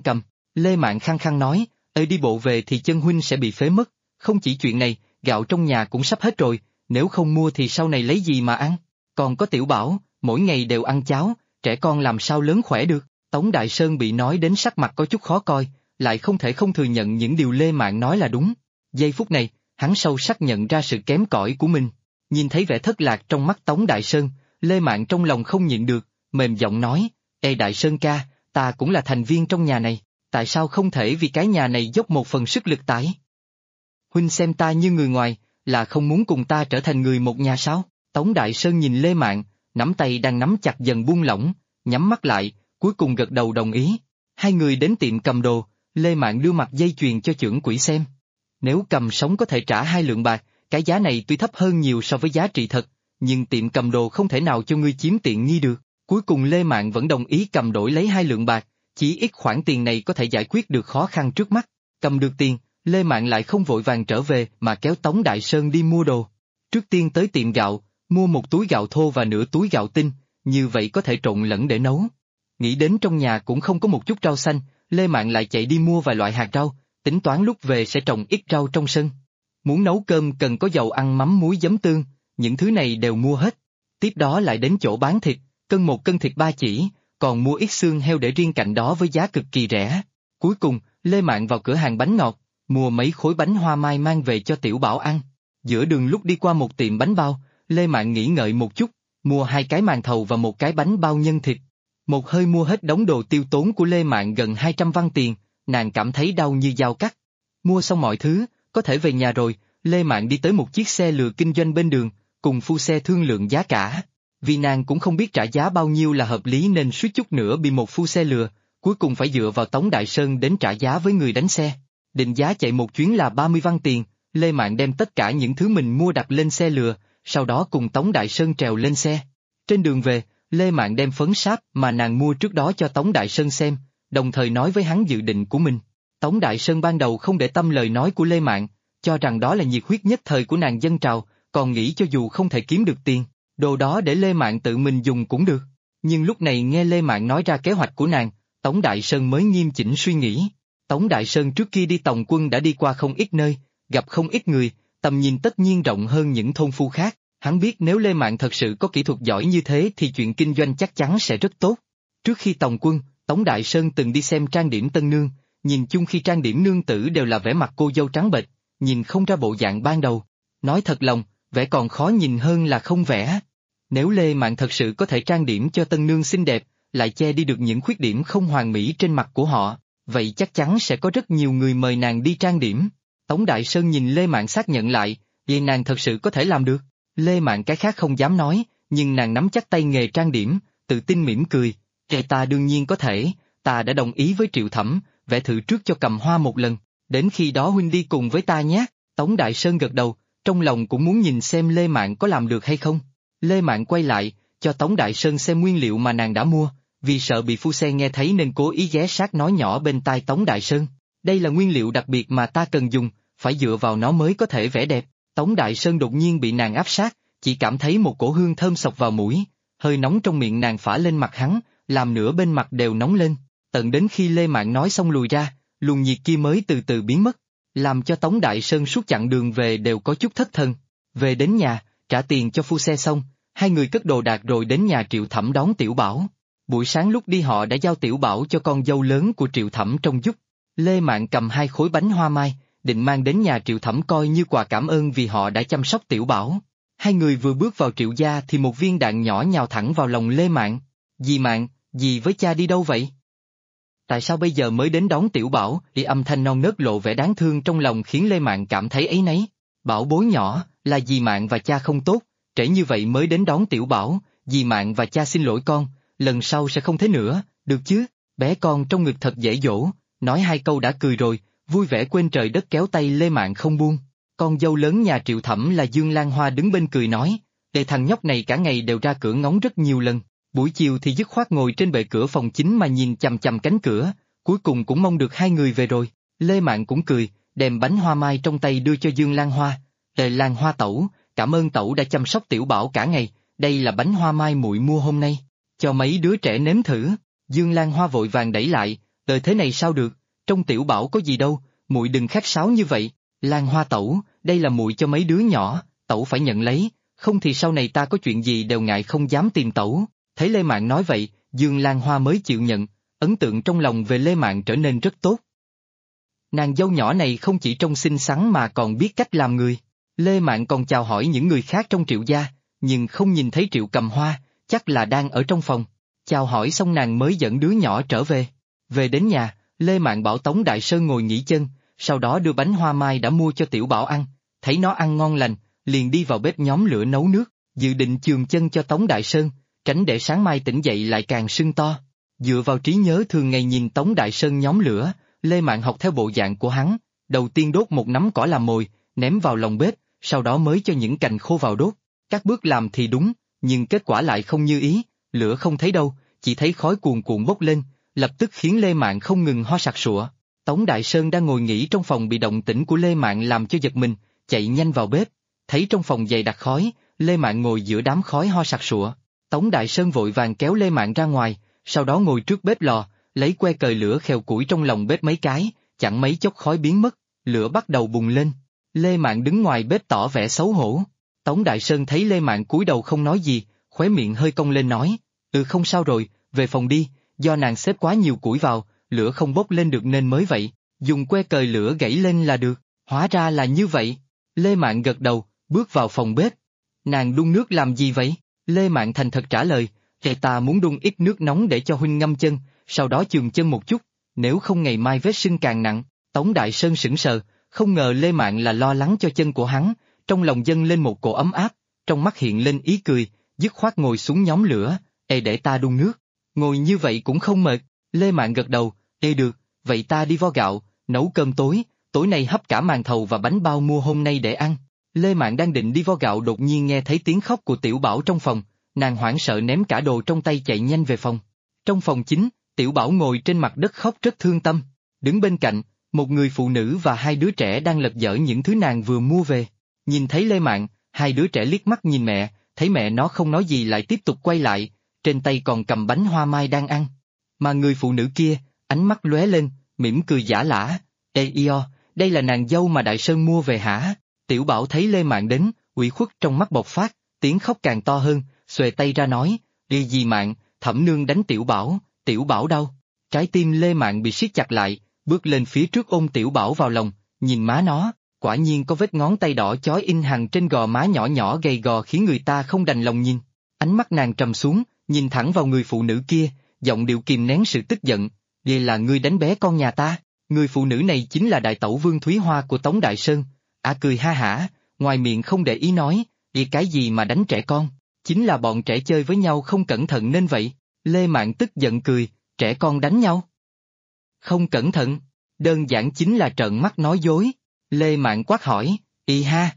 S1: Lê Mạn khăng khăng nói, đi bộ về thì chân huynh sẽ bị phế mất, không chỉ chuyện này, gạo trong nhà cũng sắp hết rồi, nếu không mua thì sau này lấy gì mà ăn, còn có Tiểu Bảo, mỗi ngày đều ăn cháo, trẻ con làm sao lớn khỏe được. Tống Đại Sơn bị nói đến sắc mặt có chút khó coi, lại không thể không thừa nhận những điều Lê Mạn nói là đúng. Giây phút này, hắn sâu sắc nhận ra sự kém cỏi của mình. Nhìn thấy vẻ thất lạc trong mắt Tống Đại Sơn, Lê Mạn trong lòng không nhịn được, mềm giọng nói, Ê Đại Sơn ca, ta cũng là thành viên trong nhà này, tại sao không thể vì cái nhà này dốc một phần sức lực tải? Huynh xem ta như người ngoài, là không muốn cùng ta trở thành người một nhà sao? Tống Đại Sơn nhìn Lê Mạn, nắm tay đang nắm chặt dần buông lỏng, nhắm mắt lại, cuối cùng gật đầu đồng ý. Hai người đến tiệm cầm đồ, Lê Mạn đưa mặt dây chuyền cho chưởng quỹ xem. Nếu cầm sống có thể trả 2 lượng bạc, cái giá này tuy thấp hơn nhiều so với giá trị thật, nhưng tiệm cầm đồ không thể nào cho ngươi chiếm tiện nghi được. Cuối cùng Lê Mạn vẫn đồng ý cầm đổi lấy 2 lượng bạc, chỉ ít khoản tiền này có thể giải quyết được khó khăn trước mắt. Cầm được tiền, Lê Mạn lại không vội vàng trở về mà kéo Tống Đại Sơn đi mua đồ. Trước tiên tới tiệm gạo, mua một túi gạo thô và nửa túi gạo tinh, như vậy có thể trộn lẫn để nấu. Nghĩ đến trong nhà cũng không có một chút rau xanh, Lê Mạn lại chạy đi mua vài loại hạt rau, tính toán lúc về sẽ trồng ít rau trong sân. Muốn nấu cơm cần có dầu ăn mắm muối giấm tương, những thứ này đều mua hết. Tiếp đó lại đến chỗ bán thịt, cân 1 cân thịt 3 chỉ, còn mua ít xương heo để riêng cạnh đó với giá cực kỳ rẻ. Cuối cùng, Lê Mạn vào cửa hàng bánh ngọt, mua mấy khối bánh hoa mai mang về cho Tiểu Bảo ăn. Giữa đường lúc đi qua một tiệm bánh bao, Lê Mạn nghĩ ngợi một chút, mua 2 cái màn thầu và 1 cái bánh bao nhân thịt. Một hơi mua hết đống đồ tiêu tốn của Lê Mạn gần 200 văn tiền, nàng cảm thấy đau như dao cắt. Mua xong mọi thứ, có thể về nhà rồi, Lê Mạn đi tới một chiếc xe lừa kinh doanh bên đường, cùng phu xe thương lượng giá cả. Vì nàng cũng không biết trả giá bao nhiêu là hợp lý nên suýt chút nữa bị một phu xe lừa, cuối cùng phải dựa vào Tống Đại Sơn đến trả giá với người đánh xe. Định giá chạy một chuyến là 30 văn tiền, Lê Mạn đem tất cả những thứ mình mua đặt lên xe lừa, sau đó cùng Tống Đại Sơn trèo lên xe. Trên đường về, Lê Mạn đem phấn sáp mà nàng mua trước đó cho Tống Đại Sơn xem, đồng thời nói với hắn dự định của mình. Tống Đại Sơn ban đầu không để tâm lời nói của Lê Mạn, cho rằng đó là nhiệt huyết nhất thời của nàng dâng trào, còn nghĩ cho dù không thể kiếm được tiền, đồ đó để Lê Mạn tự mình dùng cũng được. Nhưng lúc này nghe Lê Mạn nói ra kế hoạch của nàng, Tống Đại Sơn mới nghiêm chỉnh suy nghĩ. Tống Đại Sơn trước khi đi tòng quân đã đi qua không ít nơi, gặp không ít người, tầm nhìn tất nhiên rộng hơn những thôn phu khác. Hắn biết nếu Lê Mạn thật sự có kỹ thuật giỏi như thế thì chuyện kinh doanh chắc chắn sẽ rất tốt. Trước khi tòng quân, Tống Đại Sơn từng đi xem trang điểm tân nương, nhìn chung khi trang điểm nương tử đều là vẻ mặt cô dâu trắng bệch, nhìn không ra bộ dạng ban đầu. Nói thật lòng, vẻ còn khó nhìn hơn là không vẽ. Nếu Lê Mạn thật sự có thể trang điểm cho tân nương xinh đẹp, lại che đi được những khuyết điểm không hoàn mỹ trên mặt của họ, vậy chắc chắn sẽ có rất nhiều người mời nàng đi trang điểm. Tống Đại Sơn nhìn Lê Mạn xác nhận lại, vậy nàng thật sự có thể làm được. Lê Mạn cái khác không dám nói, nhưng nàng nắm chắc tay nghề trang điểm, tự tin mỉm cười, ta đương nhiên có thể, ta đã đồng ý với Triệu Thẩm, vẽ thử trước cho Cầm Hoa một lần, đến khi đó huynh đi cùng với ta nhé. Tống Đại Sơn gật đầu, trong lòng cũng muốn nhìn xem Lê Mạn có làm được hay không. Lê Mạn quay lại, cho Tống Đại Sơn xem nguyên liệu mà nàng đã mua, vì sợ bị phu xe nghe thấy nên cố ý ghé sát nói nhỏ bên tai Tống Đại Sơn. Đây là nguyên liệu đặc biệt mà ta cần dùng, phải dựa vào nó mới có thể vẽ đẹp. Tống Đại Sơn đột nhiên bị nàng áp sát, chỉ cảm thấy một cổ hương thơm xộc vào mũi, hơi nóng trong miệng nàng phả lên mặt hắn, làm nửa bên mặt đều nóng lên, tận đến khi Lê Mạn nói xong lùi ra, luồng nhiệt kia mới từ từ biến mất, làm cho Tống Đại Sơn suốt chặng đường về đều có chút thất thần. Về đến nhà, trả tiền cho phu xe xong, hai người cất đồ đạc rồi đến nhà Triệu Thẩm đón Tiểu Bảo. Buổi sáng lúc đi họ đã giao Tiểu Bảo cho con dâu lớn của Triệu Thẩm trông giúp. Lê Mạn cầm 2 khối bánh hoa mai, định mang đến nhà Triệu Thẩm coi như quà cảm ơn vì họ đã chăm sóc Tiểu Bảo. Hai người vừa bước vào Triệu gia thì một viên đạn nhỏ nhào thẳng vào lòng Lê Mạn. Dì Mạn, dì với cha đi đâu vậy? Tại sao bây giờ mới đến đón Tiểu Bảo? Thì âm thanh non nớt lộ vẻ đáng thương trong lòng khiến Lê Mạn cảm thấy áy náy. Bảo bối nhỏ, là dì Mạn và cha không tốt, trễ như vậy mới đến đón Tiểu Bảo, dì Mạn và cha xin lỗi con, lần sau sẽ không thế nữa, được chứ? Bé con trong ngực thật dễ dỗ, nói 2 câu đã cười rồi, vui vẻ quên trời đất kéo tay Lê Mạn không buông. Con dâu lớn nhà Triệu Thẩm là Dương Lan Hoa đứng bên cười nói, để thằng nhóc này cả ngày đều ra cửa ngóng rất nhiều lần, buổi chiều thì dứt khoát ngồi trên bệ cửa phòng chính mà nhìn chằm chằm cánh cửa, cuối cùng cũng mong được 2 người về rồi. Lê Mạn cũng cười, đem bánh hoa mai trong tay đưa cho Dương Lan Hoa. Lan Hoa tẩu, cảm ơn tẩu đã chăm sóc Tiểu Bảo cả ngày, đây là bánh hoa mai muội mua hôm nay, cho mấy đứa trẻ nếm thử. Dương Lan Hoa vội vàng đẩy lại, thế này sao được, Trong Tiểu Bảo có gì đâu, muội đừng khách sáo như vậy. Lan Hoa tẩu, đây là muội cho mấy đứa nhỏ, tẩu phải nhận lấy, không thì sau này ta có chuyện gì đều ngại không dám tìm tẩu. Thấy Lê Mạn nói vậy, Dương Lan Hoa mới chịu nhận, ấn tượng trong lòng về Lê Mạn trở nên rất tốt. Nàng dâu nhỏ này không chỉ trông xinh xắn mà còn biết cách làm người. Lê Mạn còn chào hỏi những người khác trong Triệu gia, nhưng không nhìn thấy Triệu Cầm Hoa, chắc là đang ở trong phòng. Chào hỏi xong nàng mới dẫn đứa nhỏ trở về. Về đến nhà, Lê Mạn bảo Tống Đại Sơn ngồi nghỉ chân, sau đó đưa bánh hoa mai đã mua cho Tiểu Bảo ăn, thấy nó ăn ngon lành, liền đi vào bếp nhóm lửa nấu nước, dự định chườm chân cho Tống Đại Sơn, tránh để sáng mai tỉnh dậy lại càng sưng to. Dựa vào trí nhớ thường ngày nhìn Tống Đại Sơn nhóm lửa, Lê Mạn học theo bộ dạng của hắn, đầu tiên đốt một nắm cỏ làm mồi, ném vào lòng bếp, sau đó mới cho những cành khô vào đốt. Các bước làm thì đúng, nhưng kết quả lại không như ý, lửa không thấy đâu, chỉ thấy khói cuồn cuộn bốc lên, lập tức khiến Lê Mạn không ngừng ho sặc sụa. Tống Đại Sơn đang ngồi nghỉ trong phòng bị động tĩnh của Lê Mạn làm cho giật mình, chạy nhanh vào bếp, thấy trong phòng dày đặc khói, Lê Mạn ngồi giữa đám khói ho sặc sụa. Tống Đại Sơn vội vàng kéo Lê Mạn ra ngoài, sau đó ngồi trước bếp lò, lấy que cời lửa khèo củi trong lòng bếp mấy cái, chẳng mấy chốc khói biến mất, lửa bắt đầu bùng lên. Lê Mạn đứng ngoài bếp tỏ vẻ xấu hổ. Tống Đại Sơn thấy Lê Mạn cúi đầu không nói gì, khóe miệng hơi cong lên nói, không sao rồi, về phòng đi, do nàng xếp quá nhiều củi vào, lửa không bốc lên được nên mới vậy, dùng que cời lửa gãy lên là được, hóa ra là như vậy. Lê Mạn gật đầu, bước vào phòng bếp. Nàng đun nước làm gì vậy? Lê Mạn thành thật trả lời, ta muốn đun ít nước nóng để cho huynh ngâm chân, sau đó chườm chân một chút, nếu không ngày mai vết sưng càng nặng. Tống Đại Sơn sững sờ, không ngờ Lê Mạn là lo lắng cho chân của hắn, trong lòng dâng lên một cổ ấm áp, trong mắt hiện lên ý cười, dứt khoát ngồi xuống nhóm lửa, để ta đun nước, ngồi như vậy cũng không mệt. Lê Mạn gật đầu, được, vậy ta đi vo gạo, nấu cơm tối, tối nay hấp cả màn thầu và bánh bao mua hôm nay để ăn. Lê Mạn đang định đi vo gạo đột nhiên nghe thấy tiếng khóc của Tiểu Bảo trong phòng, nàng hoảng sợ ném cả đồ trong tay chạy nhanh về phòng. Trong phòng chính, Tiểu Bảo ngồi trên mặt đất khóc rất thương tâm, đứng bên cạnh, một người phụ nữ và hai đứa trẻ đang lật dở những thứ nàng vừa mua về. Nhìn thấy Lê Mạn, hai đứa trẻ liếc mắt nhìn mẹ, thấy mẹ nó không nói gì lại tiếp tục quay lại, trên tay còn cầm bánh hoa mai đang ăn. Mà người phụ nữ kia, ánh mắt lóe lên, mỉm cười giả lả, đây là nàng dâu mà Đại Sơn mua về hả? Tiểu Bảo thấy Lê Mạn đến, ủy khuất trong mắt bộc phát, tiếng khóc càng to hơn, xuề tay ra nói, gì Mạn, Thẩm nương đánh Tiểu Bảo đau. Trái tim Lê Mạn bị siết chặt lại, bước lên phía trước ôm Tiểu Bảo vào lòng, nhìn má nó, quả nhiên có vết ngón tay đỏ chói in hằn trên gò má nhỏ nhỏ gầy gò khiến người ta không đành lòng nhìn. Ánh mắt nàng trầm xuống, nhìn thẳng vào người phụ nữ kia, giọng điệu kìm nén sự tức giận, vậy là ngươi đánh bé con nhà ta? Người phụ nữ này chính là đại tẩu Vương Thúy Hoa của Tống Đại Sơn. Cười ha hả, ngoài miệng không để ý nói, cái gì mà đánh trẻ con, chính là bọn trẻ chơi với nhau không cẩn thận nên vậy. Lê Mạn tức giận cười, trẻ con đánh nhau? Không cẩn thận, đơn giản chính là trợn mắt nói dối. Lê Mạn quát hỏi, ha.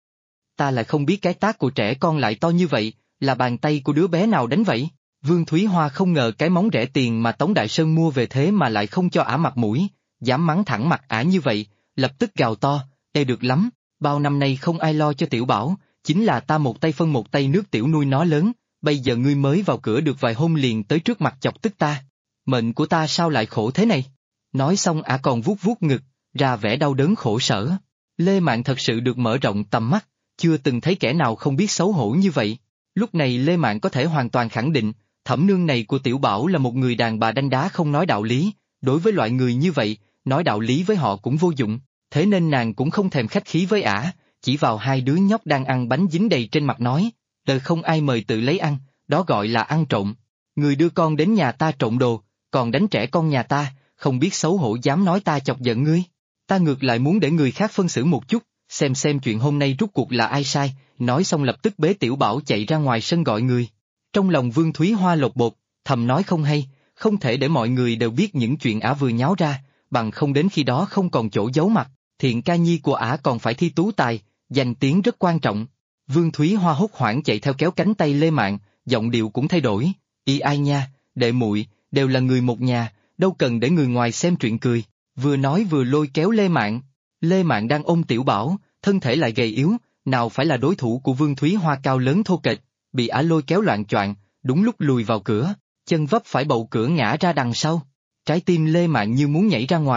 S1: Ta lại không biết cái tát của trẻ con lại to như vậy, là bàn tay của đứa bé nào đánh vậy? Vương Thúy Hoa không ngờ cái móng rẻ tiền mà Tống Đại Sơn mua về thế mà lại không cho ả mặt mũi, dám mắng thẳng mặt ả như vậy, lập tức gào to, được lắm, bao năm nay không ai lo cho Tiểu Bảo, chính là ta một tay phân một tay nước tiểu nuôi nó lớn, bây giờ ngươi mới vào cửa được vài hôm liền tới trước mặt chọc tức ta. Mệnh của ta sao lại khổ thế này? Nói xong ả còn vuốt vuốt ngực, ra vẻ đau đớn khổ sở. Lê Mạn thật sự được mở rộng tầm mắt, chưa từng thấy kẻ nào không biết xấu hổ như vậy. Lúc này Lê Mạn có thể hoàn toàn khẳng định, Thẩm nương này của Tiểu Bảo là một người đàn bà đanh đá không nói đạo lý, đối với loại người như vậy, nói đạo lý với họ cũng vô dụng, thế nên nàng cũng không thèm khách khí với ả, chỉ vào hai đứa nhóc đang ăn bánh dính đầy trên mặt nói, không ai mời tự lấy ăn, đó gọi là ăn trộm. Người đưa con đến nhà ta trộm đồ, còn đánh trẻ con nhà ta, không biết xấu hổ dám nói ta chọc giận ngươi. Ta ngược lại muốn để người khác phân xử một chút, xem chuyện hôm nay rút cuộc là ai sai, nói xong lập tức bế Tiểu Bảo chạy ra ngoài sân gọi người. Trong lòng Vương Thúy Hoa lột bột, thầm nói không hay, không thể để mọi người đều biết những chuyện ả vừa nháo ra, bằng không đến khi đó không còn chỗ giấu mặt, thiện ca nhi của ả còn phải thi tú tài, danh tiếng rất quan trọng. Vương Thúy Hoa hốt hoảng chạy theo kéo cánh tay Lê Mạn, giọng điệu cũng thay đổi, ai nha, đệ muội, đều là người một nhà, đâu cần để người ngoài xem chuyện cười, vừa nói vừa lôi kéo Lê Mạn. Lê Mạn đang ôm Tiểu Bảo, thân thể lại gầy yếu, nào phải là đối thủ của Vương Thúy Hoa cao lớn thô kệch, bị ả lôi kéo loạng choạng, đúng lúc lùi vào cửa, chân vấp phải bậu cửa ngã ra đằng sau. Trái tim Lê Mạn như muốn nhảy ra ngoài,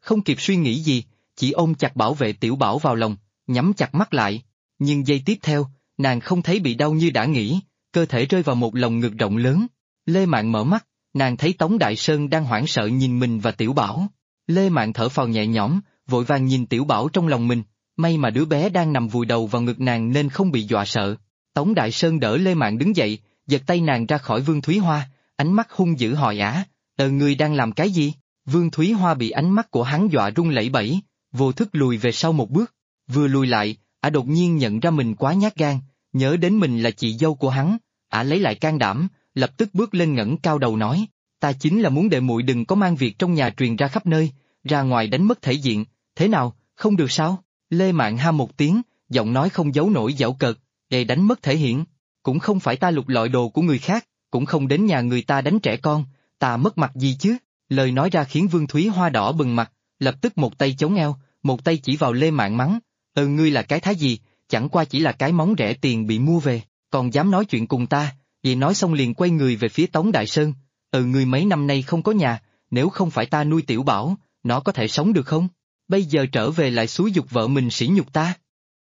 S1: không kịp suy nghĩ gì, chỉ ôm chặt bảo vệ tiểu bảo vào lòng, nhắm chặt mắt lại. Nhưng giây tiếp theo, nàng không thấy bị đau như đã nghĩ, cơ thể rơi vào một lồng ngực rộng lớn. Lê Mạn mở mắt, nàng thấy Tống Đại Sơn đang hoảng sợ nhìn mình và tiểu bảo. Lê Mạn thở phào nhẹ nhõm, vội vàng nhìn tiểu bảo trong lòng mình, may mà đứa bé đang nằm vùi đầu vào ngực nàng nên không bị dọa sợ. Tống Đại Sơn đỡ Lê Mạn đứng dậy, giật tay nàng ra khỏi Vương Thúy Hoa, ánh mắt hung dữ hỏi ả, ngươi đang làm cái gì? Vương Thúy Hoa bị ánh mắt của hắn dọa run lẩy bẩy, vô thức lùi về sau một bước, vừa lùi lại, ả đột nhiên nhận ra mình quá nhát gan, nhớ đến mình là chị dâu của hắn, ả lấy lại can đảm, lập tức bước lên ngẩng cao đầu nói, ta chính là muốn đệ muội đừng có mang việc trong nhà truyền ra khắp nơi, ra ngoài đánh mất thể diện, thế nào, không được sao? Lê Mạn ha một tiếng, giọng nói không giấu nổi giễu cợt, để đánh mất thể hiện, cũng không phải ta lục lọi đồ của người khác, cũng không đến nhà người ta đánh trẻ con, ta mất mặt gì chứ? Lời nói ra khiến Vương Thúy Hoa đỏ bừng mặt, lập tức một tay chống eo, một tay chỉ vào Lê Mạn mắng, ngươi là cái thái gì, chẳng qua chỉ là cái móng rẻ tiền bị mua về, còn dám nói chuyện cùng ta, vậy nói xong liền quay người về phía Tống Đại Sơn, ngươi mấy năm nay không có nhà, nếu không phải ta nuôi tiểu bảo, nó có thể sống được không? Bây giờ trở về lại xúi giục vợ mình sỉ nhục ta.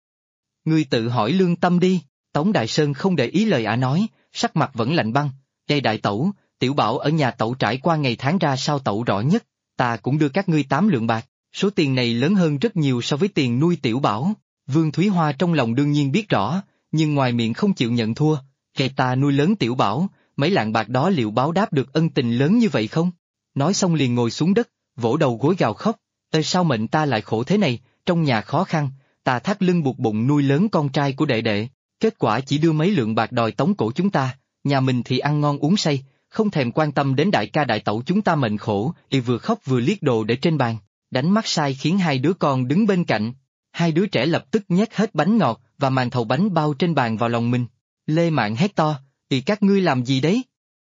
S1: Ngươi tự hỏi lương tâm đi, Tống Đại Sơn không để ý lời ả nói, sắc mặt vẫn lạnh băng, đây đại tẩu, tiểu bảo ở nhà tẩu trải qua ngày tháng ra sao tẩu rõ nhất, ta cũng đưa các ngươi 8 lượng bạc, số tiền này lớn hơn rất nhiều so với tiền nuôi tiểu bảo. Vương Thúy Hoa trong lòng đương nhiên biết rõ, nhưng ngoài miệng không chịu nhận thua, kể ta nuôi lớn tiểu bảo, mấy lạng bạc đó liệu báo đáp được ân tình lớn như vậy không? Nói xong liền ngồi xuống đất, vỗ đầu gối gào khóc, sao mệnh ta lại khổ thế này, trong nhà khó khăn, ta thắt lưng buộc bụng nuôi lớn con trai của đệ đệ, kết quả chỉ đưa mấy lượng bạc đòi tống cổ chúng ta, nhà mình thì ăn ngon uống say, không thèm quan tâm đến đại ca đại tẩu chúng ta mệnh khổ, y vừa khóc vừa liếc đồ để trên bàn, đánh mắt sai khiến hai đứa con đứng bên cạnh. Hai đứa trẻ lập tức nhét hết bánh ngọt và màn thầu bánh bao trên bàn vào lòng mình. Lê Mạn hét to, các ngươi làm gì đấy?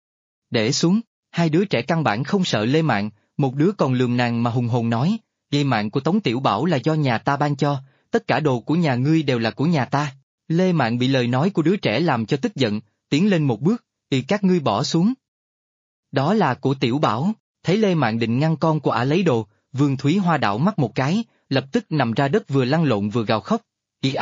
S1: Để xuống, hai đứa trẻ căn bản không sợ Lê Mạn, một đứa còn lườm nàng mà hùng hồn nói, dây mạng của Tống Tiểu Bảo là do nhà ta ban cho, tất cả đồ của nhà ngươi đều là của nhà ta. Lê Mạn bị lời nói của đứa trẻ làm cho tức giận, tiến lên một bước, các ngươi bỏ xuống. Đó là của Tiểu Bảo, thấy Lê Mạn định ngăn con của ả lấy đồ, Vương Thúy Hoa đảo mắt một cái, lập tức nằm ra đất vừa lăn lộn vừa gào khóc,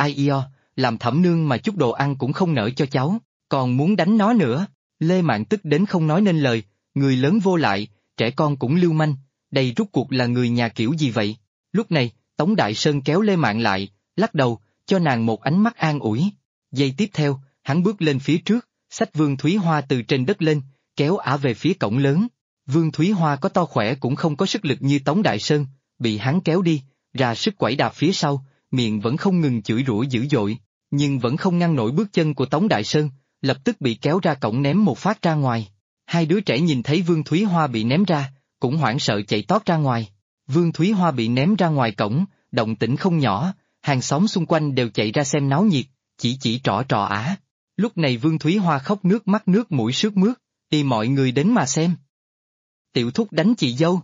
S1: làm thẩm nương mà chút đồ ăn cũng không nỡ cho cháu, còn muốn đánh nó nữa. Lê Mạn tức đến không nói nên lời, người lớn vô lại, trẻ con cũng lưu manh, đây rút cuộc là người nhà kiểu gì vậy? Lúc này, Tống Đại Sơn kéo Lê Mạn lại, lắc đầu, cho nàng một ánh mắt an ủi. Giây tiếp theo, hắn bước lên phía trước, xách Vương Thúy Hoa từ trên đất lên, kéo ả về phía cổng lớn. Vương Thúy Hoa có to khỏe cũng không có sức lực như Tống Đại Sơn, bị hắn kéo đi, ra sức quẩy đạp phía sau, miệng vẫn không ngừng chửi rủa dữ dội, nhưng vẫn không ngăn nổi bước chân của Tống Đại Sơn, lập tức bị kéo ra cổng ném một phát ra ngoài. Hai đứa trẻ nhìn thấy Vương Thúy Hoa bị ném ra, cũng hoảng sợ chạy tót ra ngoài. Vương Thúy Hoa bị ném ra ngoài cổng, động tĩnh không nhỏ, hàng xóm xung quanh đều chạy ra xem náo nhiệt, chỉ trỏ trò ả. Lúc này Vương Thúy Hoa khóc nước mắt nước mũi sướt mướt, mọi người đến mà xem. Tiểu thúc đánh chị dâu.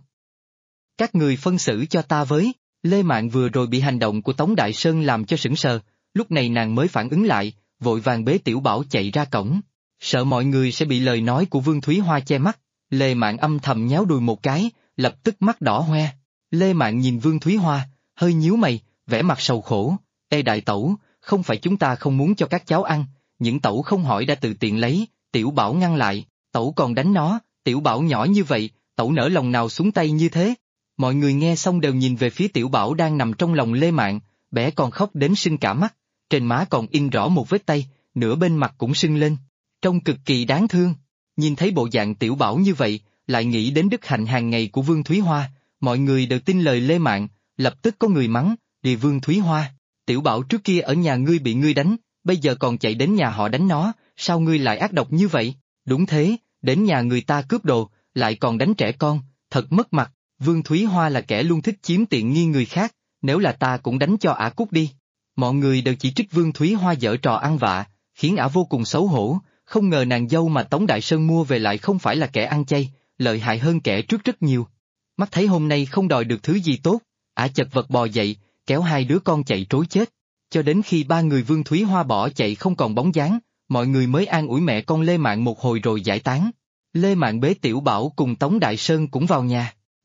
S1: Các người phân xử cho ta với. Lê Mạn vừa rồi bị hành động của Tống Đại Sơn làm cho sững sờ, lúc này nàng mới phản ứng lại, vội vàng bế Tiểu Bảo chạy ra cổng. Sợ mọi người sẽ bị lời nói của Vương Thúy Hoa che mắt, Lê Mạn âm thầm nhéo đùi một cái, lập tức mắt đỏ hoe. Lê Mạn nhìn Vương Thúy Hoa, hơi nhíu mày, vẻ mặt sầu khổ. Đại tẩu, không phải chúng ta không muốn cho các cháu ăn, những tẩu không hỏi đã tự tiện lấy, Tiểu Bảo ngăn lại, tẩu còn đánh nó, Tiểu Bảo nhỏ như vậy, tẩu nỡ lòng nào xuống tay như thế. Mọi người nghe xong đều nhìn về phía Tiểu Bảo đang nằm trong lòng Lê Mạn, bé còn khóc đến sưng cả mắt, trên má còn in rõ một vết tay, nửa bên mặt cũng sưng lên, trông cực kỳ đáng thương. Nhìn thấy bộ dạng Tiểu Bảo như vậy, lại nghĩ đến đức hạnh hàng ngày của Vương Thúy Hoa, mọi người đều tin lời Lê Mạn, lập tức có người mắng, đi Vương Thúy Hoa, Tiểu Bảo trước kia ở nhà ngươi bị ngươi đánh, bây giờ còn chạy đến nhà họ đánh nó, sao ngươi lại ác độc như vậy? Đúng thế, đến nhà người ta cướp đồ, lại còn đánh trẻ con, thật mất mặt. Vương Thúy Hoa là kẻ luôn thích chiếm tiện nghi người khác, nếu là ta cũng đánh cho ả cút đi. Mọi người đều chỉ trích Vương Thúy Hoa giở trò ăn vạ, khiến ả vô cùng xấu hổ, không ngờ nàng dâu mà Tống Đại Sơn mua về lại không phải là kẻ ăn chay, lợi hại hơn kẻ trước rất nhiều. Mắt thấy hôm nay không đòi được thứ gì tốt, ả chật vật bò dậy, kéo hai đứa con chạy trối chết. Cho đến khi ba người Vương Thúy Hoa bỏ chạy không còn bóng dáng, mọi người mới an ủi mẹ con Lê Mạn một hồi rồi giải tán. Lê Mạn bế Tiểu Bảo cùng Tống Đại Sơn cũng vào nhà.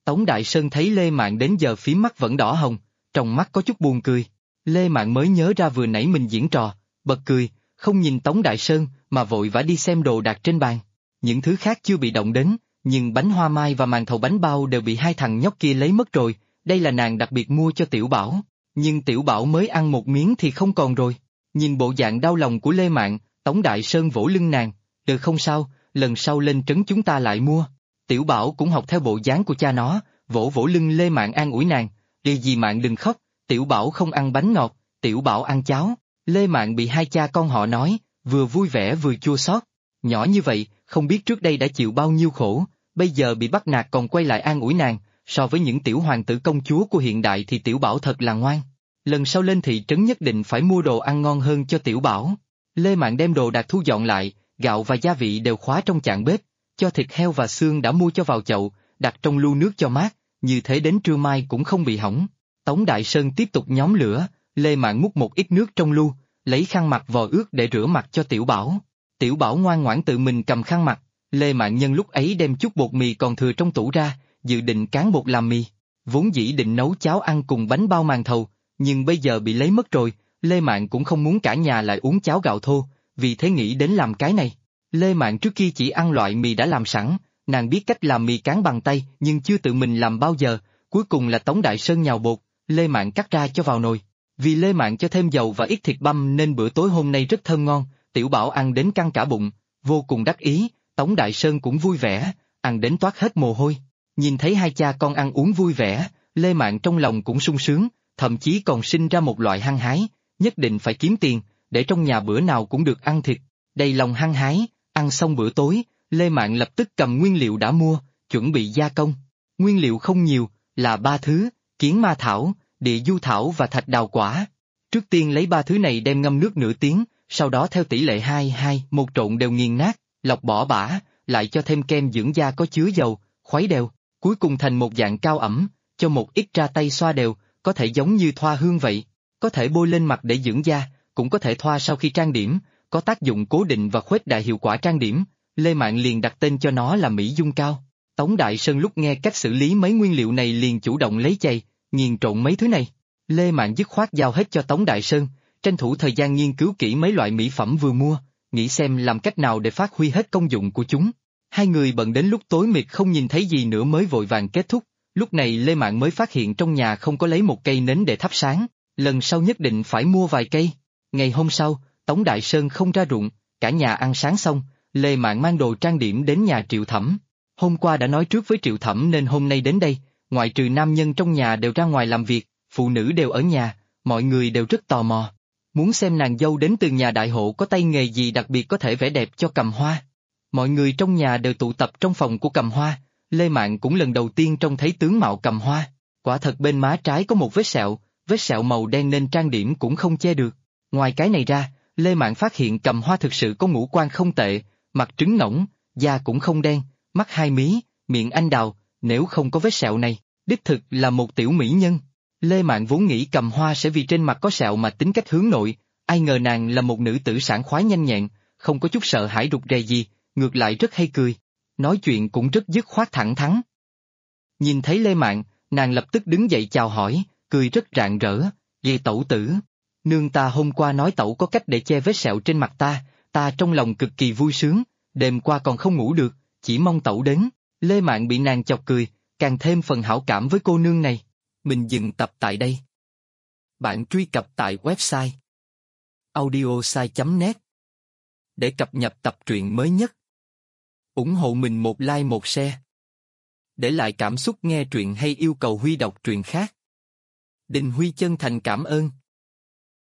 S1: Tống Đại Sơn thấy Lê Mạn đến giờ phím mắt vẫn đỏ hồng, trong mắt có chút buồn cười. Lê Mạn mới nhớ ra vừa nãy mình diễn trò, bật cười, không nhìn Tống Đại Sơn mà vội vã đi xem đồ đạc trên bàn. Những thứ khác chưa bị động đến, nhưng bánh hoa mai và màn thầu bánh bao đều bị hai thằng nhóc kia lấy mất rồi, đây là nàng đặc biệt mua cho Tiểu Bảo. Nhưng Tiểu Bảo mới ăn một miếng thì không còn rồi. Nhìn bộ dạng đau lòng của Lê Mạn, Tống Đại Sơn vỗ lưng nàng, không sao, lần sau lên trấn chúng ta lại mua. Tiểu Bảo cũng học theo bộ dáng của cha nó, vỗ vỗ lưng Lê Mạn an ủi nàng, Dì Mạn đừng khóc, Tiểu Bảo không ăn bánh ngọt, Tiểu Bảo ăn cháo. Lê Mạn bị hai cha con họ nói, vừa vui vẻ vừa chua xót. Nhỏ như vậy, không biết trước đây đã chịu bao nhiêu khổ, bây giờ bị bắt nạt còn quay lại an ủi nàng, so với những tiểu hoàng tử công chúa của hiện đại thì Tiểu Bảo thật là ngoan. Lần sau lên thị trấn nhất định phải mua đồ ăn ngon hơn cho Tiểu Bảo. Lê Mạn đem đồ đạc thu dọn lại, gạo và gia vị đều khóa trong chạn bếp, cho thịt heo và xương đã mua cho vào chậu, đặt trong lu nước cho mát, như thế đến trưa mai cũng không bị hỏng. Tống Đại Sơn tiếp tục nhóm lửa, Lê Mạn múc một ít nước trong lu, lấy khăn mặt vò ướt để rửa mặt cho Tiểu Bảo. Tiểu Bảo ngoan ngoãn tự mình cầm khăn mặt, Lê Mạn nhân lúc ấy đem chút bột mì còn thừa trong tủ ra, dự định cán bột làm mì. Vốn dĩ định nấu cháo ăn cùng bánh bao màn thầu, nhưng bây giờ bị lấy mất rồi, Lê Mạn cũng không muốn cả nhà lại uống cháo gạo thô, vì thế nghĩ đến làm cái này. Lê Mạn trước kia chỉ ăn loại mì đã làm sẵn, nàng biết cách làm mì cán bằng tay nhưng chưa tự mình làm bao giờ, cuối cùng là Tống Đại Sơn nhào bột, Lê Mạn cắt ra cho vào nồi. Vì Lê Mạn cho thêm dầu và ít thịt băm nên bữa tối hôm nay rất thơm ngon, Tiểu Bảo ăn đến căng cả bụng, vô cùng đắc ý, Tống Đại Sơn cũng vui vẻ, ăn đến toát hết mồ hôi. Nhìn thấy hai cha con ăn uống vui vẻ, Lê Mạn trong lòng cũng sung sướng, thậm chí còn sinh ra một loại hăng hái, nhất định phải kiếm tiền, để trong nhà bữa nào cũng được ăn thịt. Đầy lòng hăng hái, ăn xong bữa tối, Lê Mạn lập tức cầm nguyên liệu đã mua, chuẩn bị gia công. Nguyên liệu không nhiều, là 3 thứ, kiến ma thảo, địa du thảo và thạch đào quả. Trước tiên lấy 3 thứ này đem ngâm nước nửa tiếng, sau đó theo tỷ lệ 2:1 trộn đều nghiền nát, lọc bỏ bã, lại cho thêm kem dưỡng da có chứa dầu, khuấy đều, cuối cùng thành một dạng cao ẩm, cho một ít ra tay xoa đều, có thể giống như thoa hương vậy, có thể bôi lên mặt để dưỡng da, cũng có thể thoa sau khi trang điểm, có tác dụng cố định và khuếch đại hiệu quả trang điểm. Lê Mạn liền đặt tên cho nó là Mỹ Dung Cao. Tống Đại Sơn lúc nghe cách xử lý mấy nguyên liệu này liền chủ động lấy chày, nghiền trộn mấy thứ này. Lê Mạn dứt khoát giao hết cho Tống Đại Sơn, tranh thủ thời gian nghiên cứu kỹ mấy loại mỹ phẩm vừa mua, nghĩ xem làm cách nào để phát huy hết công dụng của chúng. Hai người bận đến lúc tối mịt không nhìn thấy gì nữa mới vội vàng kết thúc, lúc này Lê Mạn mới phát hiện trong nhà không có lấy một cây nến để thắp sáng, lần sau nhất định phải mua vài cây. Ngày hôm sau, Tống Đại Sơn không ra ruộng, cả nhà ăn sáng xong, Lê Mạn mang đồ trang điểm đến nhà Triệu Thẩm. Hôm qua đã nói trước với Triệu Thẩm nên hôm nay đến đây, ngoại trừ nam nhân trong nhà đều ra ngoài làm việc, phụ nữ đều ở nhà, mọi người đều rất tò mò. Muốn xem nàng dâu đến từ nhà đại hộ có tay nghề gì đặc biệt có thể vẽ đẹp cho Cầm Hoa. Mọi người trong nhà đều tụ tập trong phòng của Cầm Hoa, Lê Mạn cũng lần đầu tiên trông thấy tướng mạo Cầm Hoa. Quả thật bên má trái có một vết sẹo màu đen nên trang điểm cũng không che được. Ngoài cái này ra, Lê Mạn phát hiện Cầm Hoa thực sự có ngũ quan không tệ, mặt trứng ngỗng, da cũng không đen, mắt hai mí, miệng anh đào, nếu không có vết sẹo này, đích thực là một tiểu mỹ nhân. Lê Mạn vốn nghĩ Cầm Hoa sẽ vì trên mặt có sẹo mà tính cách hướng nội, ai ngờ nàng là một nữ tử sảng khoái nhanh nhẹn, không có chút sợ hãi rụt rè gì, ngược lại rất hay cười, nói chuyện cũng rất dứt khoát thẳng thắn. Nhìn thấy Lê Mạn, nàng lập tức đứng dậy chào hỏi, cười rất rạng rỡ, "Về tẩu tử, nương ta hôm qua nói tẩu có cách để che vết sẹo trên mặt ta trong lòng cực kỳ vui sướng, đêm qua còn không ngủ được, chỉ mong tẩu đến." Lê Mạn bị nàng chọc cười, càng thêm phần hảo cảm với cô nương này. Mình dừng tập tại đây. Bạn truy cập tại website audiosai.net để cập nhật tập truyện mới nhất. Ủng hộ mình một like một share. Để lại cảm xúc nghe truyện hay yêu cầu Huy đọc truyện khác. Đình Huy chân thành cảm ơn.